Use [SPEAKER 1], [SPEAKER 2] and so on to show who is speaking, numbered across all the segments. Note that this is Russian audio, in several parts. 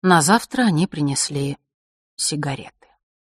[SPEAKER 1] На завтра они принесли сигареты.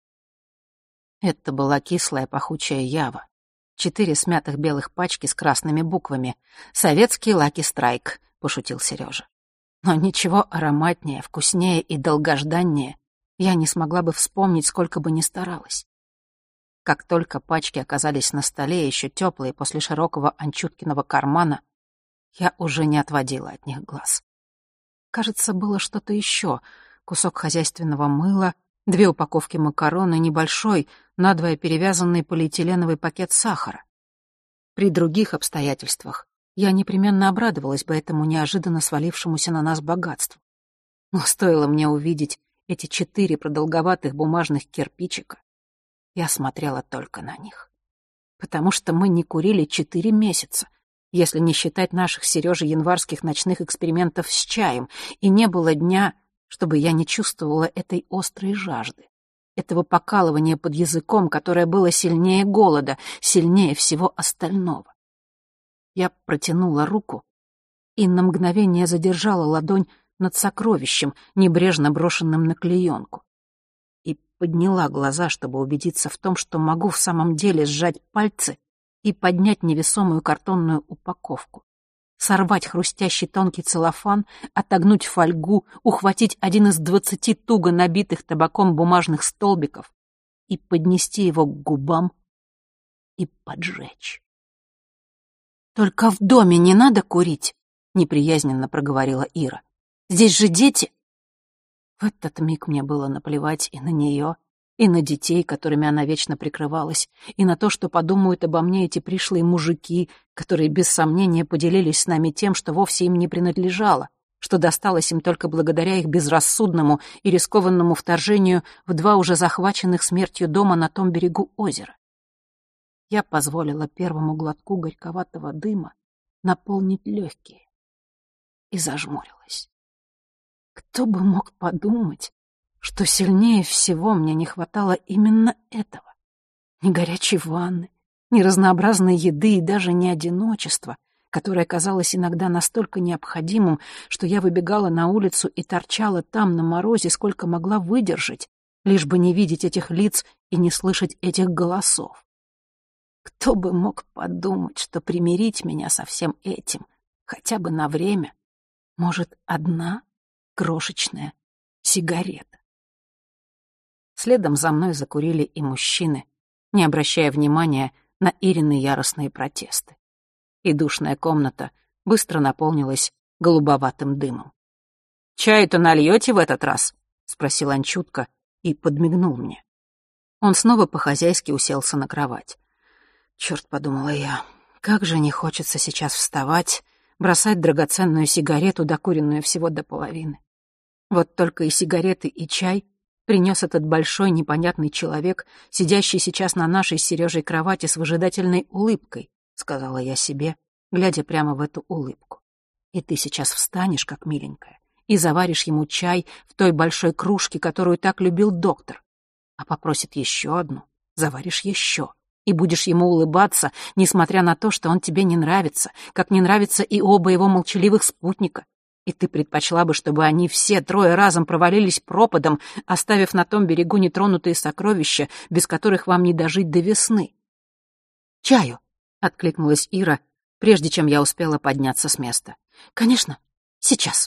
[SPEAKER 1] Это была кислая пахучая ява. 4 смятых белых пачки с красными буквами. «Советский Лаки Страйк», — пошутил Сережа. Но ничего ароматнее, вкуснее и долгожданнее я не смогла бы вспомнить, сколько бы ни старалась. Как только пачки оказались на столе, еще теплые после широкого Анчуткиного кармана, я уже не отводила от них глаз. Кажется, было что-то еще: кусок хозяйственного мыла, 2 упаковки макарон и небольшой, надвое перевязанный полиэтиленовый пакет сахара. При других обстоятельствах я непременно обрадовалась бы этому неожиданно свалившемуся на нас богатству. Но стоило мне увидеть эти 4 продолговатых бумажных кирпичика, я смотрела только на них. Потому что мы не курили 4 месяца, если не считать наших с Сережей январских ночных экспериментов с чаем, и не было дня, чтобы я не чувствовала этой острой жажды, этого покалывания под языком, которое было сильнее голода, сильнее всего остального. Я протянула руку и на мгновение задержала ладонь над сокровищем, небрежно брошенным на клеенку, и подняла глаза, чтобы убедиться в том, что могу в самом деле сжать пальцы и поднять невесомую картонную упаковку, сорвать хрустящий тонкий целлофан, отогнуть фольгу, ухватить один из 20 туго набитых табаком бумажных столбиков и поднести его к губам и поджечь. «Только в доме не надо курить», — неприязненно проговорила Ира. «Здесь же дети». В этот миг мне было наплевать и на нее, и на детей, которыми она вечно прикрывалась, и на то, что подумают обо мне эти пришлые мужики, которые без сомнения поделились с нами тем, что вовсе им не принадлежало, что досталось им только благодаря их безрассудному и рискованному вторжению в 2 уже захваченных смертью дома на том берегу озера. Я позволила первому глотку горьковатого дыма наполнить легкие и зажмурилась. Кто бы мог подумать, что сильнее всего мне не хватало именно этого? Ни горячей ванны, ни разнообразной еды и даже не одиночества, которое казалось иногда настолько необходимым, что я выбегала на улицу и торчала там на морозе, сколько могла выдержать, лишь бы не видеть этих лиц и не слышать этих голосов. Кто бы мог подумать, что примирить меня со всем этим, хотя бы на время, может одна крошечная сигарета. Следом за мной закурили и мужчины, не обращая внимания на Ирины яростные протесты. И душная комната быстро наполнилась голубоватым дымом. «Чай-то нальете в этот раз?» — спросил Анчутка и подмигнул мне. Он снова по-хозяйски уселся на кровать. «Чёрт», — подумала я, — «как же не хочется сейчас вставать, бросать драгоценную сигарету, докуренную всего до половины. Вот только и сигареты, и чай принес этот большой непонятный человек, сидящий сейчас на нашей с Сережей кровати с выжидательной улыбкой», — сказала я себе, глядя прямо в эту улыбку. «И ты сейчас встанешь, как миленькая, и заваришь ему чай в той большой кружке, которую так любил доктор. А попросит еще одну, заваришь еще, и будешь ему улыбаться, несмотря на то, что он тебе не нравится, как не нравятся и оба его молчаливых спутника. И ты предпочла бы, чтобы они все 3 разом провалились пропадом, оставив на том берегу нетронутые сокровища, без которых вам не дожить до весны». «Чаю», — откликнулась Ира, прежде чем я успела подняться с места. «Конечно, сейчас».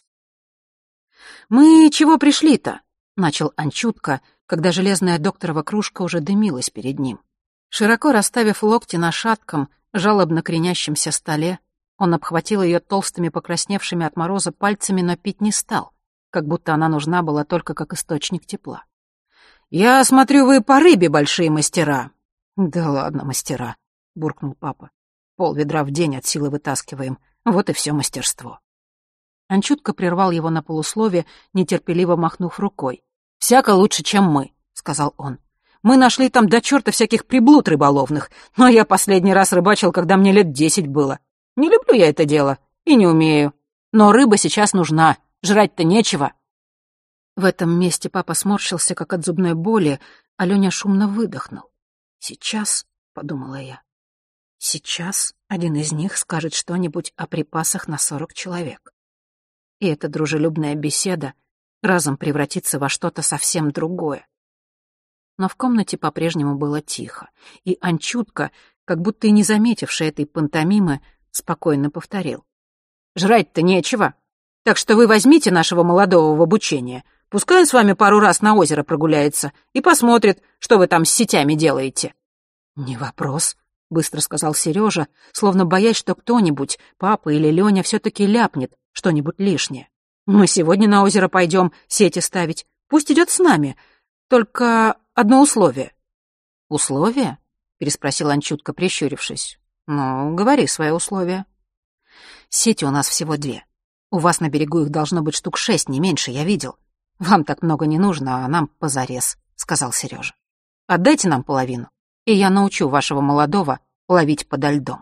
[SPEAKER 1] «Мы чего пришли-то?» — начал Анчутка, когда железная докторова кружка уже дымилась перед ним. Широко расставив локти на шатком, жалобно кренящемся столе, он обхватил ее толстыми покрасневшими от мороза пальцами, но пить не стал, как будто она нужна была только как источник тепла. «Я смотрю, вы по рыбе большие мастера». «Да ладно, мастера», — буркнул папа. «Пол-ведра в день от силы вытаскиваем. Вот и все мастерство». Анчутка прервал его на полуслове, нетерпеливо махнув рукой. «Всяко лучше, чем мы», — сказал он. «Мы нашли там до черта всяких приблуд рыболовных, но я последний раз рыбачил, когда мне лет 10 было. Не люблю я это дело и не умею. Но рыба сейчас нужна, жрать-то нечего». В этом месте папа сморщился, как от зубной боли, а Лёня шумно выдохнул. «Сейчас», — подумала я, — «сейчас один из них скажет что-нибудь о припасах на 40 человек». И эта дружелюбная беседа разом превратиться во что-то совсем другое. Но в комнате по-прежнему было тихо, и Анчутка, как будто и не заметивший этой пантомимы, спокойно повторил. «Жрать-то нечего, так что вы возьмите нашего молодого в обучение. Пускай он с вами пару раз на озеро прогуляется и посмотрит, что вы там с сетями делаете». «Не вопрос», — быстро сказал Сережа, словно боясь, что кто-нибудь, папа или Леня, все-таки ляпнет что-нибудь лишнее. «Мы сегодня на озеро пойдем сети ставить. Пусть идет с нами. Только одно условие». «Условие?» — переспросил Анчутка, прищурившись. «Ну, говори свои условия». «Сети у нас всего 2. У вас на берегу их должно быть штук 6, не меньше, я видел. Вам так много не нужно, а нам позарез», — сказал Сережа. «Отдайте нам половину, и я научу вашего молодого ловить подо льдом».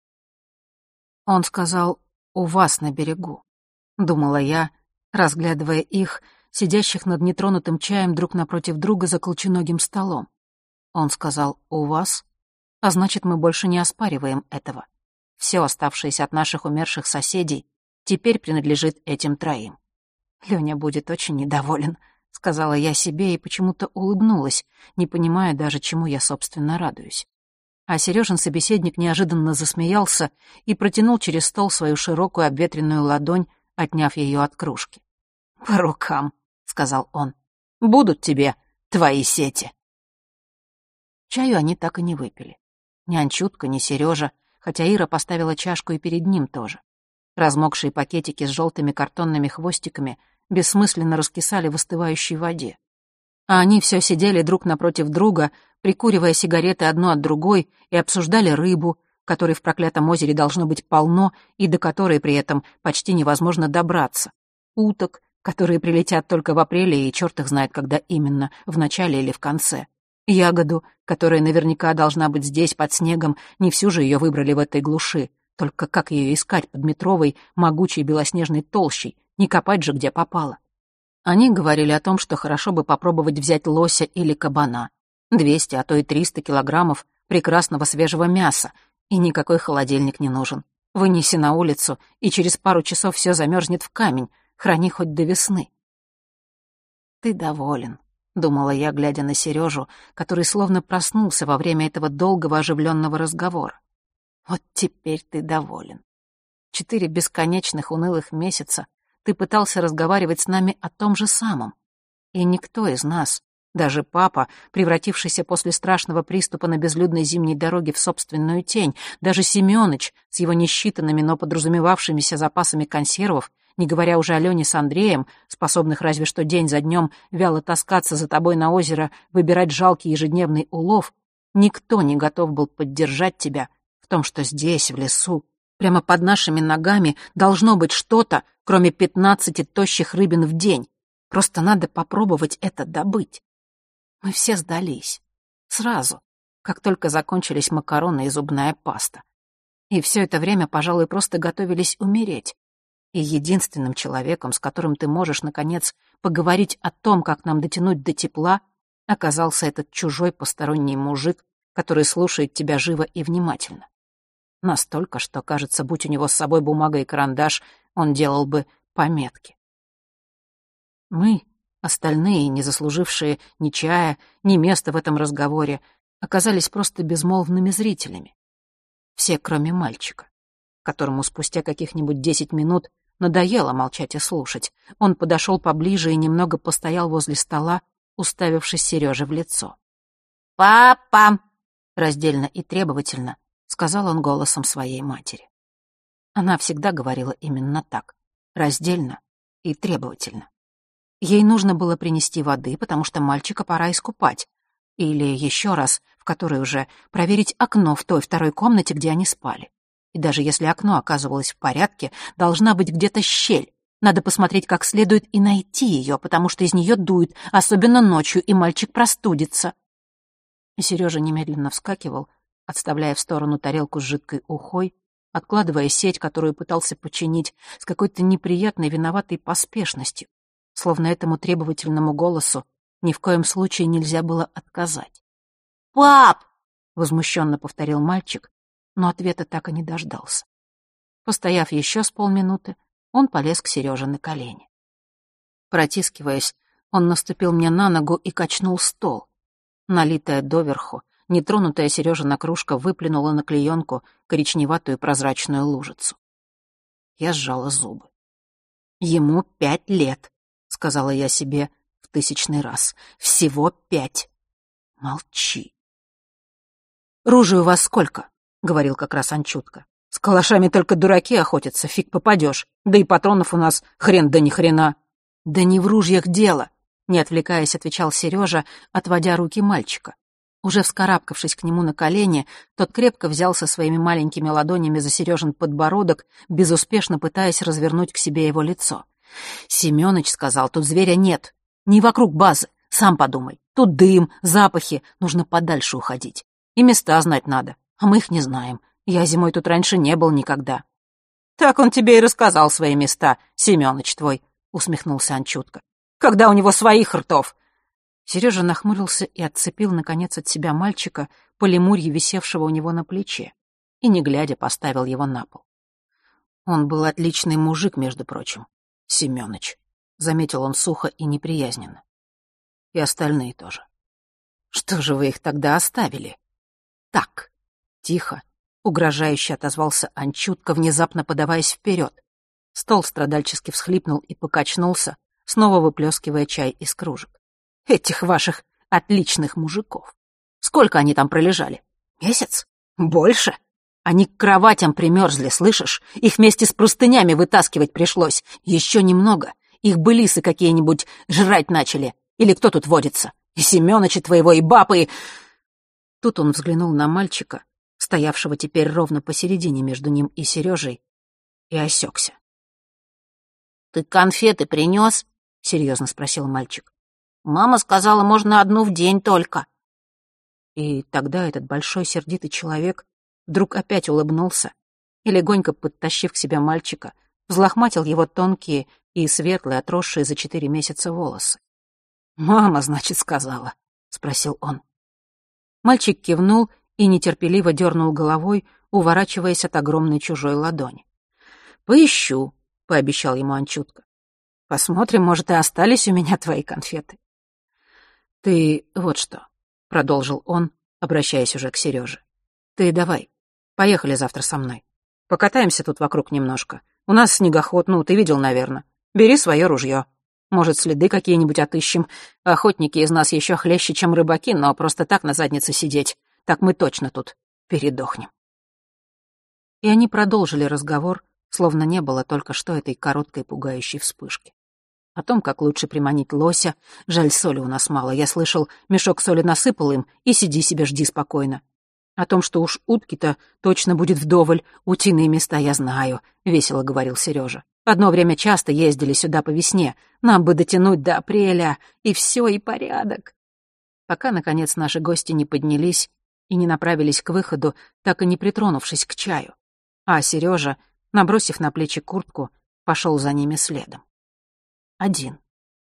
[SPEAKER 1] Он сказал «у вас на берегу», — думала я, разглядывая их, сидящих над нетронутым чаем друг напротив друга за колченогим столом. Он сказал «у вас», а значит, мы больше не оспариваем этого. Все оставшееся от наших умерших соседей теперь принадлежит этим 3. «Лёня будет очень недоволен», — сказала я себе и почему-то улыбнулась, не понимая даже, чему я, собственно, радуюсь. А Серёжин собеседник неожиданно засмеялся и протянул через стол свою широкую обветренную ладонь, отняв её от кружки. «По рукам», — сказал он. «Будут тебе твои сети». Чаю они так и не выпили. Ни Анчутка, ни Серёжа, хотя Ира поставила чашку и перед ним тоже. Размокшие пакетики с желтыми картонными хвостиками бессмысленно раскисали в остывающей воде. А они все сидели друг напротив друга, прикуривая сигареты одну от другой, и обсуждали рыбу, которой в проклятом озере должно быть полно и до которой при этом почти невозможно добраться, уток, которые прилетят только в апреле и черт их знает когда именно, в начале или в конце, ягоду, которая наверняка должна быть здесь, под снегом, не всю же ее выбрали в этой глуши, только как ее искать под метровой, могучей белоснежной толщей, не копать же, где попало. Они говорили о том, что хорошо бы попробовать взять лося или кабана. 200, а то и 300 килограммов прекрасного свежего мяса, и никакой холодильник не нужен. Вынеси на улицу, и через пару часов все замерзнет в камень, храни хоть до весны. «Ты доволен», — думала я, глядя на Сережу, который словно проснулся во время этого долгого оживленного разговора. «Вот теперь ты доволен. 4 бесконечных унылых месяца ты пытался разговаривать с нами о том же самом. И никто из нас, даже папа, превратившийся после страшного приступа на безлюдной зимней дороге в собственную тень, даже Семёныч с его несчитанными, но подразумевавшимися запасами консервов, не говоря уже о Лене с Андреем, способных разве что день за днем вяло таскаться за тобой на озеро, выбирать жалкий ежедневный улов, никто не готов был поддержать тебя в том, что здесь, в лесу, прямо под нашими ногами должно быть что-то, кроме 15 тощих рыбин в день. Просто надо попробовать это добыть. Мы все сдались. Сразу, как только закончились макароны и зубная паста. И все это время, пожалуй, просто готовились умереть. И единственным человеком, с которым ты можешь, наконец, поговорить о том, как нам дотянуть до тепла, оказался этот чужой посторонний мужик, который слушает тебя живо и внимательно. Настолько, что, кажется, будь у него с собой бумага и карандаш, он делал бы пометки. Мы, остальные, не заслужившие ни чая, ни места в этом разговоре, оказались просто безмолвными зрителями. Все, кроме мальчика, которому спустя каких-нибудь 10 минут надоело молчать и слушать. Он подошел поближе и немного постоял возле стола, уставившись Сереже в лицо. «Папа!» — раздельно и требовательно сказал он голосом своей матери. Она всегда говорила именно так, раздельно и требовательно. Ей нужно было принести воды, потому что мальчика пора искупать. Или еще раз, в который уже, проверить окно в той второй комнате, где они спали. И даже если окно оказывалось в порядке, должна быть где-то щель. Надо посмотреть как следует и найти ее, потому что из нее дует, особенно ночью, и мальчик простудится. И Сережа немедленно вскакивал, отставляя в сторону тарелку с жидкой ухой, откладывая сеть, которую пытался починить, с какой-то неприятной виноватой поспешностью, словно этому требовательному голосу ни в коем случае нельзя было отказать. «Пап!» — возмущенно повторил мальчик, но ответа так и не дождался. Постояв еще с полминуты, он полез к Сереже на колени. Протискиваясь, он наступил мне на ногу и качнул стол. Налитая доверху, нетронутая Сережина кружка выплюнула на клеенку коричневатую прозрачную лужицу. Я сжала зубы. «Ему 5 лет», — сказала я себе в 1000-й раз. «Всего 5. Молчи». «Ружей у вас сколько?» — говорил как раз Анчутка. «С калашами только дураки охотятся, фиг попадешь. Да и патронов у нас хрен да ни хрена». «Да не в ружьях дело», — не отвлекаясь, отвечал Сережа, отводя руки мальчика. Уже вскарабкавшись к нему на колени, тот крепко взялся своими маленькими ладонями за Сережин подбородок, безуспешно пытаясь развернуть к себе его лицо. «Семёныч сказал, тут зверя нет. Не вокруг базы. Сам подумай. Тут дым, запахи. Нужно подальше уходить. И места знать надо. А мы их не знаем. Я зимой тут раньше не был никогда». «Так он тебе и рассказал свои места, Семёныч твой», — усмехнулся Анчутка. «Когда у него своих ртов?» Сережа нахмурился и отцепил, наконец, от себя мальчика, по лемурье, висевшего у него на плече, и, не глядя, поставил его на пол. «Он был отличный мужик, между прочим, Семёныч», — заметил он сухо и неприязненно. «И остальные тоже». «Что же вы их тогда оставили?» «Так», — тихо, угрожающе отозвался Анчутка, внезапно подаваясь вперед. Стол страдальчески всхлипнул и покачнулся, снова выплескивая чай из кружек. «Этих ваших отличных мужиков. Сколько они там пролежали? Месяц? Больше? Они к кроватям примерзли, слышишь? Их вместе с простынями вытаскивать пришлось. Еще немного. Их бы лисы какие-нибудь жрать начали. Или кто тут водится? И Семёныча твоего, и бабы, и...» Тут он взглянул на мальчика, стоявшего теперь ровно посередине между ним и Сережей, и осекся. «Ты конфеты принес?» — серьезно спросил мальчик. «Мама сказала, можно одну в день только». И тогда этот большой сердитый человек вдруг опять улыбнулся и, легонько подтащив к себе мальчика, взлохматил его тонкие и светлые, отросшие за 4 месяца волосы. «Мама, значит, сказала?» — спросил он. Мальчик кивнул и нетерпеливо дернул головой, уворачиваясь от огромной чужой ладони. «Поищу», — пообещал ему Анчутка. «Посмотрим, может, и остались у меня твои конфеты». «Ты вот что», — продолжил он, обращаясь уже к Сереже. «Ты давай, поехали завтра со мной. Покатаемся тут вокруг немножко. У нас снегоход, ну, ты видел, наверное. Бери свое ружье. Может, следы какие-нибудь отыщем. Охотники из нас еще хлеще, чем рыбаки, но просто так на заднице сидеть. Так мы точно тут передохнем». И они продолжили разговор, словно не было только что этой короткой пугающей вспышки. О том, как лучше приманить лося. Жаль, соли у нас мало. Я слышал, мешок соли насыпал им, и сиди себе, жди спокойно. О том, что уж утки-то точно будет вдоволь. Утиные места я знаю, — весело говорил Сережа. Одно время часто ездили сюда по весне. Нам бы дотянуть до апреля, и все, и порядок. Пока, наконец, наши гости не поднялись и не направились к выходу, так и не притронувшись к чаю. А Сережа, набросив на плечи куртку, пошел за ними следом. Один.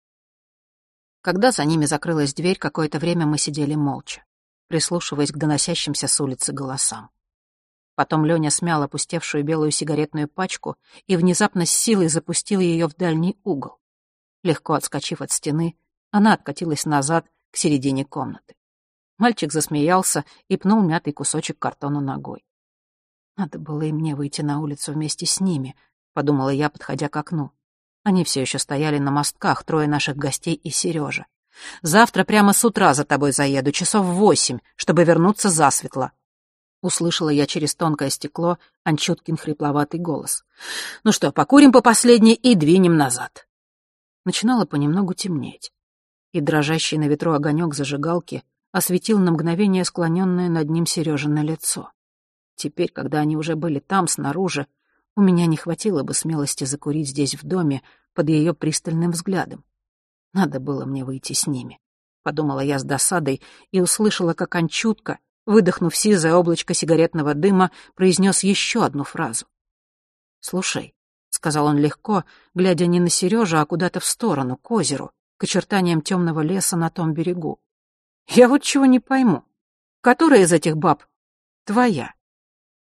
[SPEAKER 1] Когда за ними закрылась дверь, какое-то время мы сидели молча, прислушиваясь к доносящимся с улицы голосам. Потом Лёня смял опустевшую белую сигаретную пачку и внезапно с силой запустил ее в дальний угол. Легко отскочив от стены, она откатилась назад к середине комнаты. Мальчик засмеялся и пнул мятый кусочек картона ногой. «Надо было и мне выйти на улицу вместе с ними», — подумала я, подходя к окну. Они все еще стояли на мостках, 3 наших гостей и Сережа. «Завтра прямо с утра за тобой заеду, часов в 8, чтобы вернуться засветло». Услышала я через тонкое стекло Анчуткин хрипловатый голос. «Ну что, покурим по последней и двинем назад». Начинало понемногу темнеть, и дрожащий на ветру огонек зажигалки осветил на мгновение склоненное над ним Сережино лицо. Теперь, когда они уже были там, снаружи, у меня не хватило бы смелости закурить здесь в доме под ее пристальным взглядом. Надо было мне выйти с ними, — подумала я с досадой и услышала, как Анчутка, выдохнув сизое облачко сигаретного дыма, произнес еще одну фразу. «Слушай», — сказал он легко, глядя не на Сережу, а куда-то в сторону, к озеру, к очертаниям темного леса на том берегу. «Я вот чего не пойму. Которая из этих баб твоя?»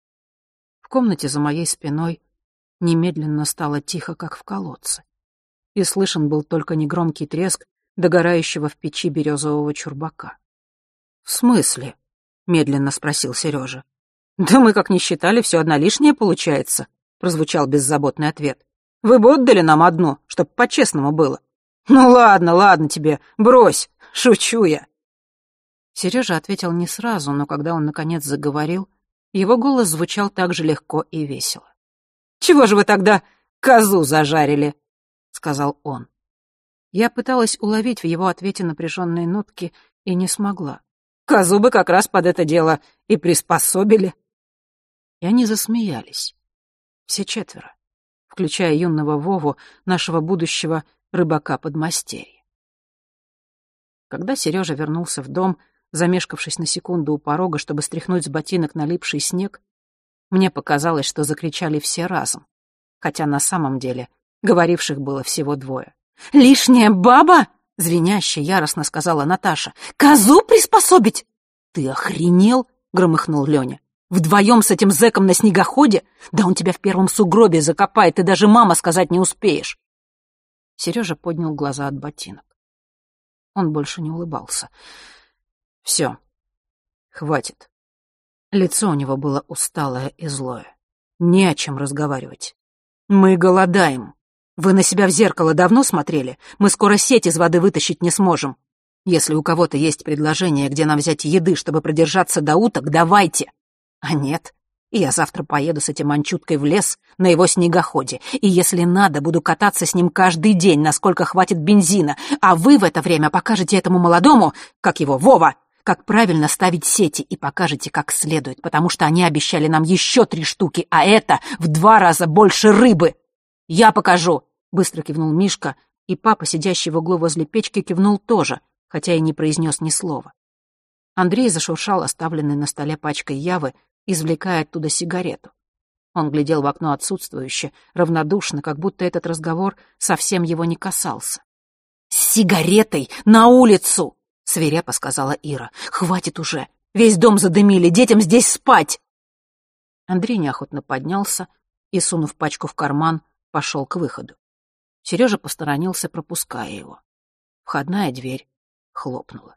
[SPEAKER 1] В комнате за моей спиной немедленно стало тихо, как в колодце. и слышен был только негромкий треск догорающего в печи березового чурбака. «В смысле?» — медленно спросил Сережа. «Да мы как ни считали, все одна лишняя получается», — прозвучал беззаботный ответ. «Вы бы отдали нам одну, чтоб по-честному было». «Ну ладно, ладно тебе, брось, шучу я». Сережа ответил не сразу, но когда он наконец заговорил, его голос звучал так же легко и весело. «Чего же вы тогда козу зажарили?» — сказал он. Я пыталась уловить в его ответе напряженные нотки и не смогла. «Козу бы как раз под это дело и приспособили». И они засмеялись. Все четверо, включая юного Вову, нашего будущего рыбака-подмастерья. Когда Сережа вернулся в дом, замешкавшись на секунду у порога, чтобы стряхнуть с ботинок налипший снег, мне показалось, что закричали все разом, хотя на самом деле говоривших было всего двое. «Лишняя баба!» — звеняще яростно сказала Наташа. «Козу приспособить!» «Ты охренел?» — громыхнул Лёня. «Вдвоем с этим зэком на снегоходе? Да он тебя в первом сугробе закопает, ты даже мама сказать не успеешь!» Сережа поднял глаза от ботинок. Он больше не улыбался. «Все, хватит». Лицо у него было усталое и злое. Не о чем разговаривать. «Мы голодаем. Вы на себя в зеркало давно смотрели? Мы скоро сеть из воды вытащить не сможем. Если у кого-то есть предложение, где нам взять еды, чтобы продержаться до уток, давайте. А нет, я завтра поеду с этим анчуткой в лес на его снегоходе, и если надо, буду кататься с ним каждый день, насколько хватит бензина, а вы в это время покажете этому молодому, как его, Вова, как правильно ставить сети, и покажете как следует, потому что они обещали нам еще 3 штуки, а это в 2 раза больше рыбы. Я покажу!» — быстро кивнул Мишка, и папа, сидящий в углу возле печки, кивнул тоже, хотя и не произнес ни слова. Андрей зашуршал оставленной на столе пачкой явы, извлекая оттуда сигарету. Он глядел в окно отсутствующе, равнодушно, как будто этот разговор совсем его не касался. «С сигаретой на улицу!» — свирепо сказала Ира. «Хватит уже! Весь дом задымили, детям здесь спать!» Андрей неохотно поднялся и, сунув пачку в карман, пошел к выходу. Сережа посторонился, пропуская его. Входная дверь хлопнула.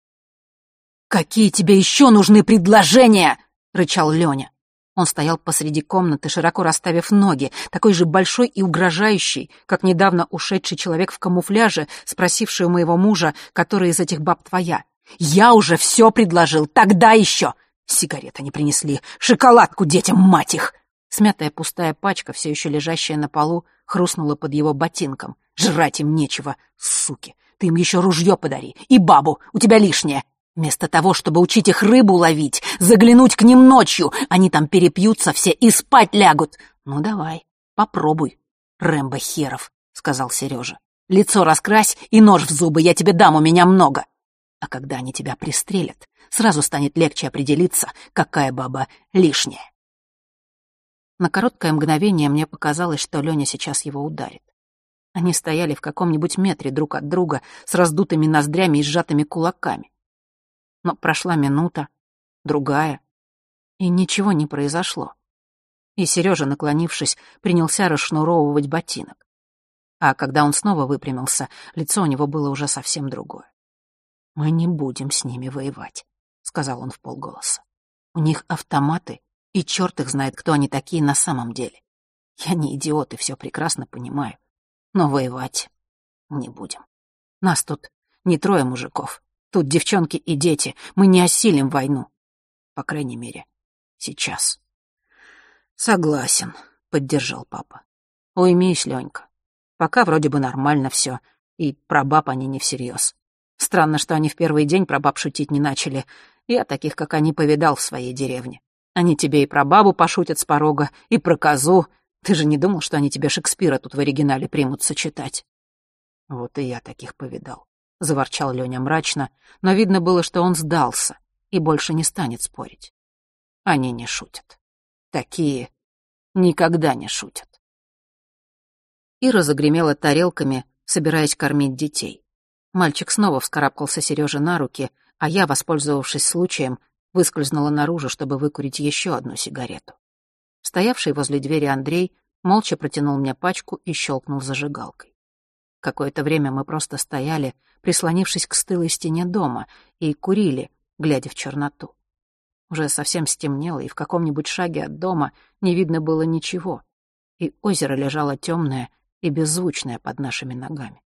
[SPEAKER 1] «Какие тебе еще нужны предложения?» — рычал Леня. Он стоял посреди комнаты, широко расставив ноги, такой же большой и угрожающий, как недавно ушедший человек в камуфляже, спросивший у моего мужа, которая из этих баб твоя. «Я уже все предложил, тогда еще!» Сигареты не принесли, шоколадку детям, мать их! Смятая пустая пачка, все еще лежащая на полу, хрустнула под его ботинком. «Жрать им нечего, суки! Ты им еще ружье подари, и бабу, у тебя лишнее!» Вместо того, чтобы учить их рыбу ловить, заглянуть к ним ночью, они там перепьются все и спать лягут. «Ну давай, попробуй, Рэмбо херов», — сказал Сережа. «Лицо раскрась и нож в зубы, я тебе дам, у меня много. А когда они тебя пристрелят, сразу станет легче определиться, какая баба лишняя». На короткое мгновение мне показалось, что Леня сейчас его ударит. Они стояли в каком-нибудь метре друг от друга с раздутыми ноздрями и сжатыми кулаками. Но прошла минута, другая, и ничего не произошло. И Сережа, наклонившись, принялся расшнуровывать ботинок. А когда он снова выпрямился, лицо у него было уже совсем другое. «Мы не будем с ними воевать», — сказал он вполголоса. «У них автоматы, и черт их знает, кто они такие на самом деле. Я не идиот и все прекрасно понимаю, но воевать не будем. Нас тут не 3 мужиков. Тут девчонки и дети. Мы не осилим войну. По крайней мере, сейчас». «Согласен», — поддержал папа. «Уймись, Ленька. Пока вроде бы нормально все, и про баб они не всерьез. Странно, что они в первый день про баб шутить не начали. Я таких, как они, повидал в своей деревне. Они тебе и про бабу пошутят с порога, и про козу. Ты же не думал, что они тебе Шекспира тут в оригинале примутся читать?» «Вот и я таких повидал», — заворчал Леня мрачно, но видно было, что он сдался и больше не станет спорить. «Они не шутят. Такие никогда не шутят». Ира загремела тарелками, собираясь кормить детей. Мальчик снова вскарабкался Сереже на руки, а я, воспользовавшись случаем, выскользнула наружу, чтобы выкурить еще одну сигарету. Стоявший возле двери Андрей молча протянул мне пачку и щелкнул зажигалкой. Какое-то время мы просто стояли, прислонившись к стылой стене дома, и курили, глядя в черноту. Уже совсем стемнело, и в каком-нибудь шаге от дома не видно было ничего, и озеро лежало темное и беззвучное под нашими ногами.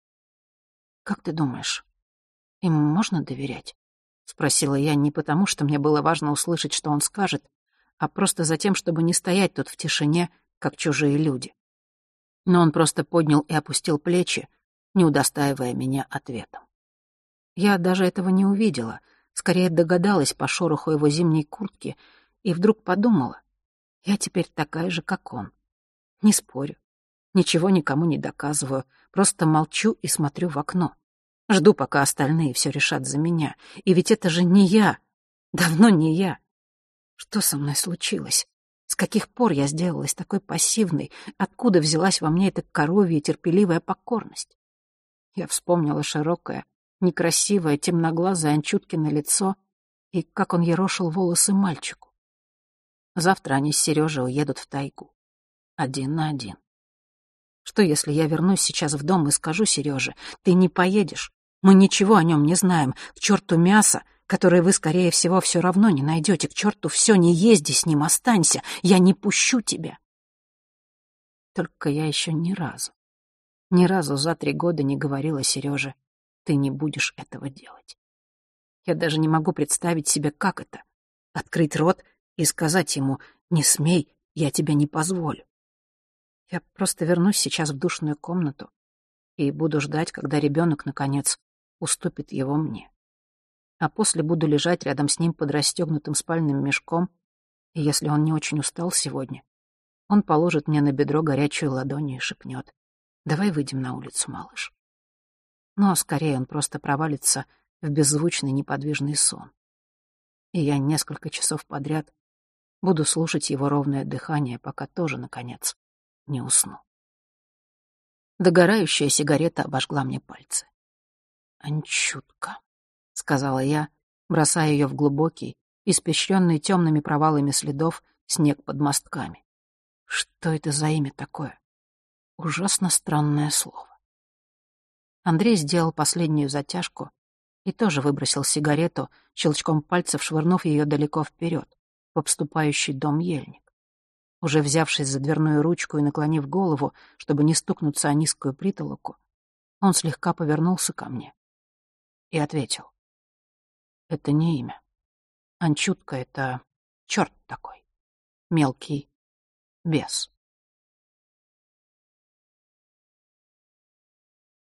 [SPEAKER 1] «Как ты думаешь, им можно доверять?» — спросила я не потому, что мне было важно услышать, что он скажет, а просто за тем, чтобы не стоять тут в тишине, как чужие люди. Но он просто поднял и опустил плечи, не удостаивая меня ответом. Я даже этого не увидела, скорее догадалась по шороху его зимней куртки и вдруг подумала, я теперь такая же, как он. Не спорю, ничего никому не доказываю, просто молчу и смотрю в окно. Жду, пока остальные все решат за меня. И ведь это же не я, давно не я. Что со мной случилось? С каких пор я сделалась такой пассивной? Откуда взялась во мне эта коровья терпеливая покорность? Я вспомнила широкое, некрасивое, темноглазое Анчуткино лицо и как он ерошил волосы мальчику. Завтра они с Сережей уедут в тайгу. 1 на 1. Что, если я вернусь сейчас в дом и скажу Сереже: ты не поедешь, мы ничего о нем не знаем, к черту мясо, которое вы, скорее всего, все равно не найдете, к черту все, не езди с ним, останься, я не пущу тебя. Только я еще ни разу за 3 года не говорила Сереже: ты не будешь этого делать. Я даже не могу представить себе, как это — открыть рот и сказать ему: не смей, я тебе не позволю. Я просто вернусь сейчас в душную комнату и буду ждать, когда ребенок, наконец, уступит его мне. А после буду лежать рядом с ним под расстегнутым спальным мешком, и если он не очень устал сегодня, он положит мне на бедро горячую ладонь и шепнет: давай выйдем на улицу, малыш. Но скорее он просто провалится в беззвучный неподвижный сон. И я несколько часов подряд буду слушать его ровное дыхание, пока тоже, наконец, не усну. Догорающая сигарета обожгла мне пальцы. «Анчутка», — сказала я, бросая ее в глубокий, испещренный темными провалами следов снег под мостками. Что это за имя такое? Ужасно странное слово. Андрей сделал последнюю затяжку и тоже выбросил сигарету, щелчком пальцев швырнув ее далеко вперед, в обступающий дом ельник. Уже взявшись за дверную ручку и наклонив голову, чтобы не стукнуться о низкую притолоку, он слегка повернулся ко мне и ответил: это не имя. Анчутка — это черт такой, мелкий бес.